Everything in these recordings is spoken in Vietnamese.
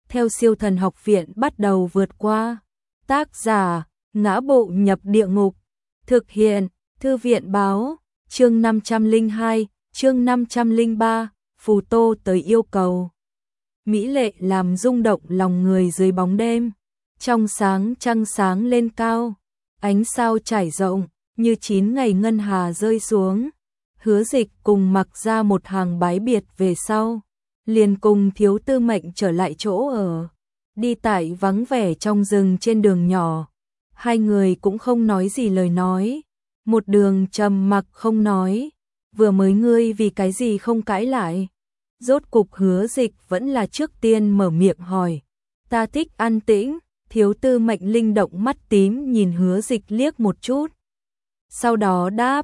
theo Siêu Thần Học Viện bắt đầu vượt qua. Tác giả: Ngã Bộ Nhập Địa Ngục. Thực hiện: Thư viện báo. Chương 502, chương 503, Phù Tô tới yêu cầu. Mỹ lệ làm rung động lòng người dưới bóng đêm. Trong sáng trăng sáng lên cao, ánh sao trải rộng, như 9 ngày ngân hà rơi xuống. Hứa Dịch cùng Mặc ra một hàng bái biệt về sau, liền cùng Thiếu Tư Mệnh trở lại chỗ ở. Đi tại vắng vẻ trong rừng trên đường nhỏ, hai người cũng không nói gì lời nói. Một đường trầm mặc không nói. Vừa mới ngươi vì cái gì không cãi lại? Rốt cục Hứa Dịch vẫn là trước tiên mở miệng hỏi. Ta thích an tĩnh. Thiếu Tư Mệnh linh động mắt tím nhìn Hứa Dịch liếc một chút. Sau đó đáp,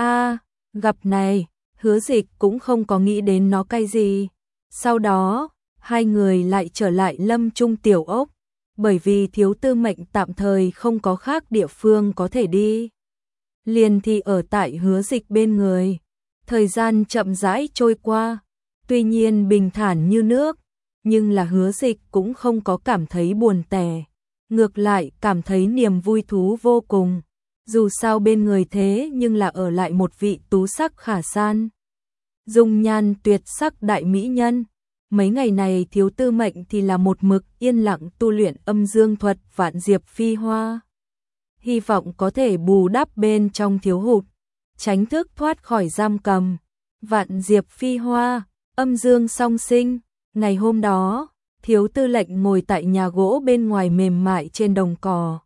gặp này. Hứa Dịch cũng không có nghĩ đến nó cái gì. Sau đó, hai người lại trở lại Lâm Trung tiểu ốc, bởi vì Thiếu Tư Mệnh tạm thời không có khác địa phương có thể đi. Liền thì ở tại Hứa Dịch bên người. Thời gian chậm rãi trôi qua, tuy nhiên bình thản như nước, nhưng là Hứa Dịch cũng không có cảm thấy buồn tẻ, ngược lại cảm thấy niềm vui thú vô cùng. Dù sao bên người thế nhưng là ở lại một vị tú sắc khả san, dung nhan tuyệt sắc đại mỹ nhân. Mấy ngày này Thiếu Tư Mệnh thì là một mực yên lặng tu luyện âm dương thuật Vạn Diệp Phi Hoa, hy vọng có thể bù đắp bên trong thiếu hụt, tránh thức thoát khỏi giam cầm. Vạn Diệp Phi Hoa, âm dương song sinh. Ngày hôm đó, Thiếu Tư Lệnh ngồi tại nhà gỗ bên ngoài mềm mại trên đồng cỏ,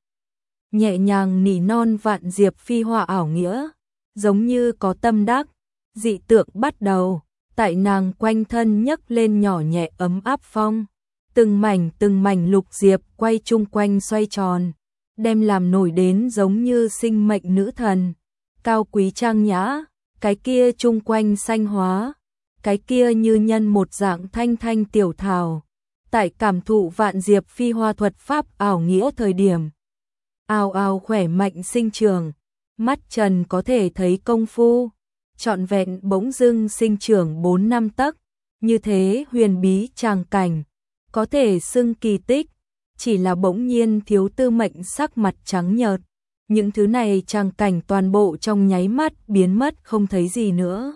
nhẹ nhàng nỉ non Vạn Diệp Phi Hoa ảo nghĩa, giống như có tâm đắc. Dị tượng bắt đầu, tại nàng quanh thân nhấc lên nhỏ nhẹ ấm áp phong. Từng mảnh lục diệp quay chung quanh xoay tròn, đem làm nổi đến giống như sinh mệnh nữ thần, cao quý trang nhã. Cái kia chung quanh xanh hóa, cái kia như nhân một dạng thanh thanh tiểu thảo. Tại cảm thụ Vạn Diệp Phi Hoa thuật pháp ảo nghĩa thời điểm, ào ào khỏe mạnh sinh trưởng, mắt trần có thể thấy công phu, trọn vẹn bỗng dưng sinh trưởng 4-5 tấc. Như thế huyền bí tràng cảnh, có thể xưng kỳ tích. Chỉ là bỗng nhiên Thiếu Tư Mệnh sắc mặt trắng nhợt. Những thứ này tràng cảnh toàn bộ trong nháy mắt biến mất không thấy gì nữa.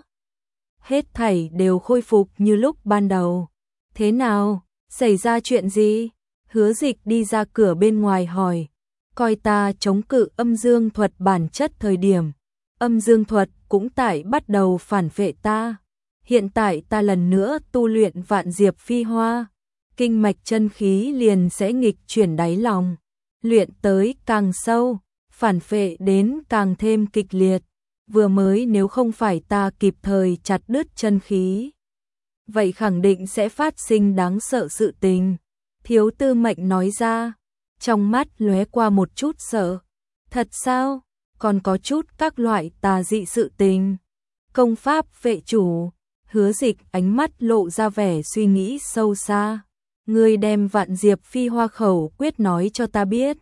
Hết thảy đều khôi phục như lúc ban đầu. Thế nào? Xảy ra chuyện gì? Hứa Dịch đi ra cửa bên ngoài hỏi. Coi ta chống cự âm dương thuật bản chất thời điểm, âm dương thuật cũng tại bắt đầu phản vệ ta. Hiện tại ta lần nữa tu luyện Vạn Diệp Phi Hoa, kinh mạch chân khí liền sẽ nghịch chuyển đáy lòng, luyện tới càng sâu, phản phệ đến càng thêm kịch liệt. Vừa mới nếu không phải ta kịp thời chặt đứt chân khí, vậy khẳng định sẽ phát sinh đáng sợ sự tình. Thiếu Tư Mệnh nói ra, trong mắt lóe qua một chút sợ. Thật sao? Còn có chút các loại tà dị sự tình. Công pháp vệ chủ. Hứa Dịch ánh mắt lộ ra vẻ suy nghĩ sâu xa. Ngươi đem Vạn Diệp Phi Hoa khẩu quyết nói cho ta biết,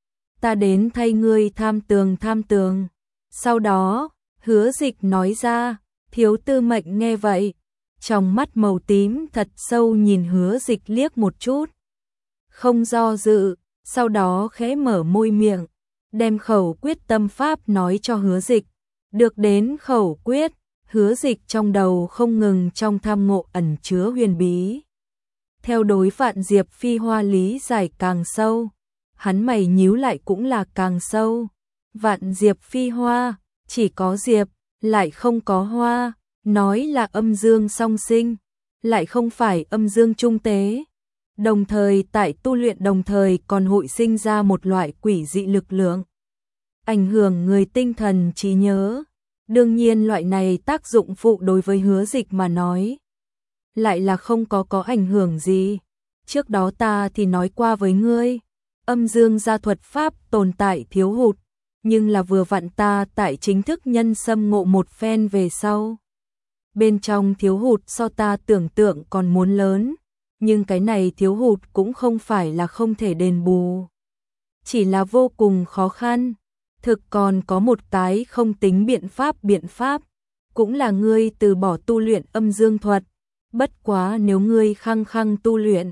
ta đến thay ngươi tham tường. Sau đó, Hứa Dịch nói ra. Thiếu Tư Mệnh nghe vậy, trong mắt màu tím thật sâu nhìn Hứa Dịch liếc một chút, không do dự, sau đó khẽ mở môi miệng, đem khẩu quyết tâm pháp nói cho Hứa Dịch. Được đến khẩu quyết, Hứa Dịch trong đầu không ngừng trong tham ngộ ẩn chứa huyền bí. Theo đối Vạn Diệp Phi Hoa lý giải càng sâu, hắn mày nhíu lại cũng là càng sâu. Vạn Diệp Phi Hoa, chỉ có diệp, lại không có hoa, nói là âm dương song sinh, lại không phải âm dương trung tế. Đồng thời tại tu luyện đồng thời còn hội sinh ra một loại quỷ dị lực lượng, ảnh hưởng người tinh thần trí nhớ. Đương nhiên loại này tác dụng phụ đối với Hứa Dịch mà nói lại là không có ảnh hưởng gì. Trước đó ta thì nói qua với ngươi, âm dương gia thuật pháp tồn tại thiếu hụt, nhưng là vừa vặn ta tại chính thức nhân xâm ngộ một phen về sau, bên trong thiếu hụt so ta tưởng tượng còn muốn lớn, nhưng cái này thiếu hụt cũng không phải là không thể đền bù, chỉ là vô cùng khó khăn. Thực còn có một cái không tính biện pháp, cũng là ngươi từ bỏ tu luyện âm dương thuật. Bất quá nếu ngươi khăng tu luyện,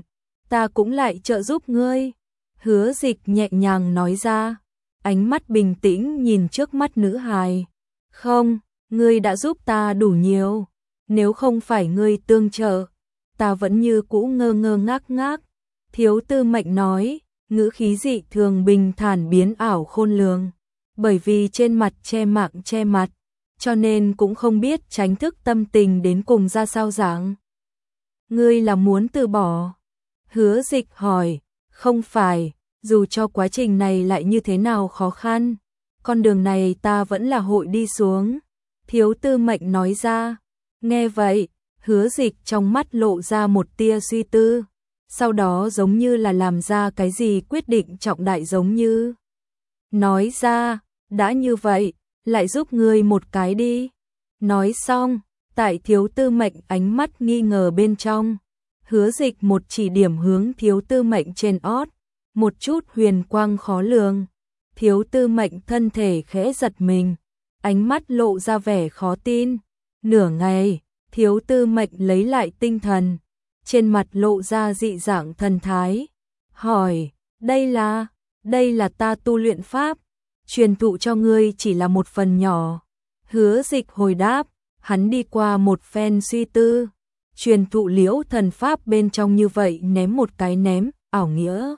ta cũng lại trợ giúp ngươi. Hứa Dịch nhẹ nhàng nói ra, ánh mắt bình tĩnh nhìn trước mắt nữ hài. Không, ngươi đã giúp ta đủ nhiều, nếu không phải ngươi tương trợ, ta vẫn như cũ ngơ ngơ ngác ngác. Thiếu Tư Mệnh nói, ngữ khí dị thường bình thản biến ảo khôn lường, bởi vì trên mặt che mạng che mặt, cho nên cũng không biết tránh thức tâm tình đến cùng ra sao dạng. Ngươi là muốn từ bỏ? Hứa Dịch hỏi, không phải, dù cho quá trình này lại như thế nào khó khăn, con đường này ta vẫn là hội đi xuống. Thiếu Tư Mệnh nói ra, nghe vậy, Hứa Dịch trong mắt lộ ra một tia suy tư, sau đó giống như là làm ra cái gì quyết định trọng đại giống như. Nói ra, đã như vậy, lại giúp ngươi một cái đi. Nói xong, tại Thiếu Tư Mệnh ánh mắt nghi ngờ bên trong, Hứa Dịch một chỉ điểm hướng Thiếu Tư Mệnh trên ót, một chút huyền quang khó lường. Thiếu Tư Mệnh thân thể khẽ giật mình, ánh mắt lộ ra vẻ khó tin. Nửa ngày, Thiếu Tư Mệnh lấy lại tinh thần, trên mặt lộ ra dị dạng thần thái, hỏi, đây là ta tu luyện pháp, truyền thụ cho ngươi chỉ là một phần nhỏ. Hứa Dịch hồi đáp, hắn đi qua một phen suy tư, truyền thụ Liễu thần pháp bên trong như vậy ném một cái ném, ảo nghĩa.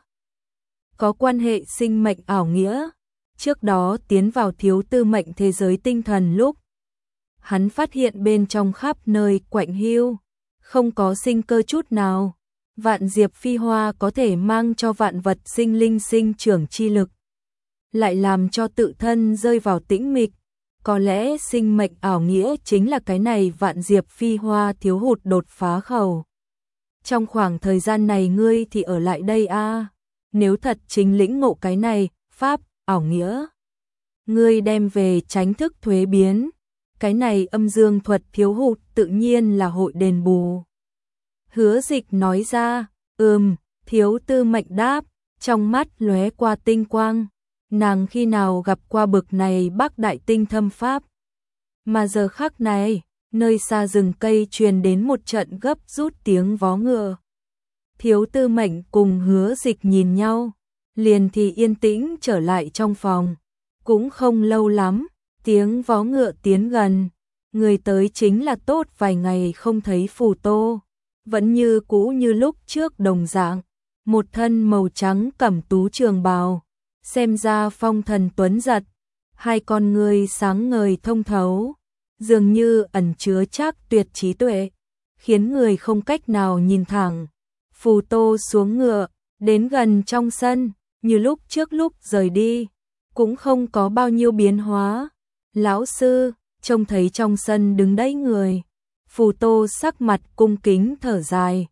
Có quan hệ sinh mệnh ảo nghĩa, trước đó tiến vào Thiếu Tư Mệnh thế giới tinh thần lúc, hắn phát hiện bên trong khắp nơi quạnh hiu, không có sinh cơ chút nào. Vạn diệp phi hoa có thể mang cho vạn vật sinh linh sinh trưởng chi lực, lại làm cho tự thân rơi vào tĩnh mịch. Có lẽ sinh mệnh ảo nghĩa chính là cái này vạn diệp phi hoa thiếu hụt đột phá khẩu. Trong khoảng thời gian này ngươi thì ở lại đây a, nếu thật chính lĩnh ngộ cái này, pháp, ảo nghĩa, ngươi đem về tránh thức thuế biến, cái này âm dương thuật thiếu hụt tự nhiên là hội đền bù. Hứa Dịch nói ra, Thiếu Tư Mệnh đáp, trong mắt lóe qua tinh quang, nàng khi nào gặp qua bực này bác đại tinh thâm pháp. Mà giờ khắc này, nơi xa rừng cây truyền đến một trận gấp rút tiếng vó ngựa. Thiếu Tư Mệnh cùng Hứa Dịch nhìn nhau, liền thì yên tĩnh trở lại trong phòng. Cũng không lâu lắm, tiếng vó ngựa tiến gần, người tới chính là tốt vài ngày không thấy Phù Tô, vẫn như cũ như lúc trước đồng dạng, một thân màu trắng cẩm tú trường bào, xem ra phong thần tuấn giật, hai con ngươi sáng ngời thông thấu, dường như ẩn chứa chắc tuyệt trí tuệ, khiến người không cách nào nhìn thẳng. Phù Tô xuống ngựa, đến gần trong sân, như lúc trước lúc rời đi, cũng không có bao nhiêu biến hóa. Lão sư, trông thấy trong sân đứng đấy người. Phù Tô sắc mặt cung kính thở dài.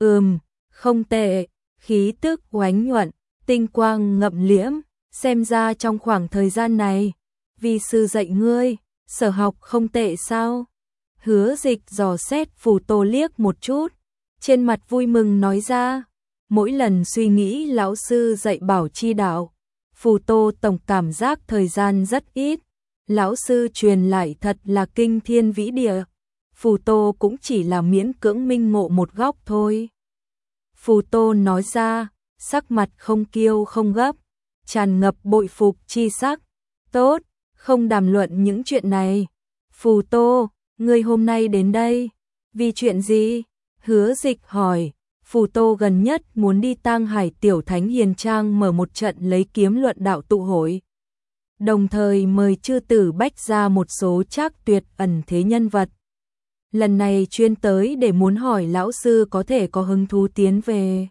Không tệ, khí tức oánh nhuận, tinh quang ngậm liễm, xem ra trong khoảng thời gian này, vi sư dạy ngươi, sở học không tệ sao? Hứa Dịch dò xét Phù Tô liếc một chút, trên mặt vui mừng nói ra, mỗi lần suy nghĩ lão sư dạy bảo chi đạo, Phù Tô tổng cảm giác thời gian rất ít, lão sư truyền lại thật là kinh thiên vĩ địa. Phù Tô cũng chỉ là miễn cưỡng minh ngộ một góc thôi. Phù Tô nói ra, sắc mặt không kiêu không gấp, tràn ngập bội phục chi sắc. Tốt, không đàm luận những chuyện này. Phù Tô, ngươi hôm nay đến đây, vì chuyện gì? Hứa Dịch hỏi. Phù Tô gần nhất muốn đi Tang Hải Tiểu Thánh Hiền Trang mở một trận lấy kiếm luận đạo tụ hội, đồng thời mời chư tử bách ra một số trác tuyệt ẩn thế nhân vật. Lần này chuyên tới để muốn hỏi lão sư có thể có hứng thú tiến về.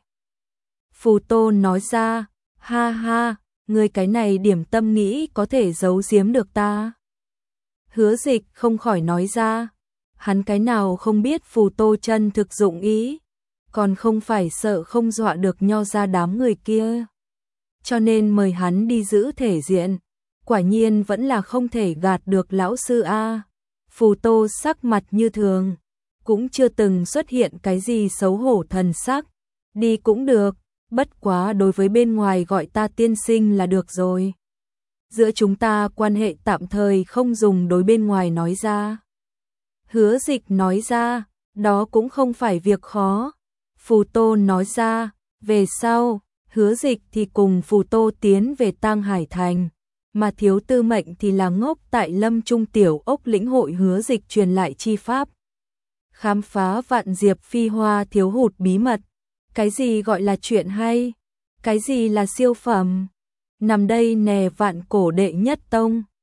Phù Tô nói ra, ha ha, ngươi cái này điểm tâm nghĩ có thể giấu giếm được ta. Hứa Dịch không khỏi nói ra, hắn cái nào không biết Phù Tô chân thực dụng ý, còn không phải sợ không dọa được Nho ra đám người kia, cho nên mời hắn đi giữ thể diện. Quả nhiên vẫn là không thể gạt được lão sư a. Phù Tô sắc mặt như thường, cũng chưa từng xuất hiện cái gì xấu hổ thần sắc. Đi cũng được, bất quá đối với bên ngoài gọi ta tiên sinh là được rồi. Giữa chúng ta quan hệ tạm thời không dùng đối bên ngoài nói ra. Hứa Dịch nói ra, đó cũng không phải việc khó. Phù Tô nói ra, Về sau, Hứa Dịch thì cùng Phù Tô tiến về Tang Hải Thành, mà Thiếu Tư Mệnh thì là ngốc tại Lâm Trung Tiểu Ốc lĩnh hội Hứa Dịch truyền lại chi pháp. Khám phá vạn diệp phi hoa thiếu hụt bí mật. Cái gì gọi là chuyện hay? Cái gì là siêu phẩm? Nằm đây nè vạn cổ đệ nhất tông.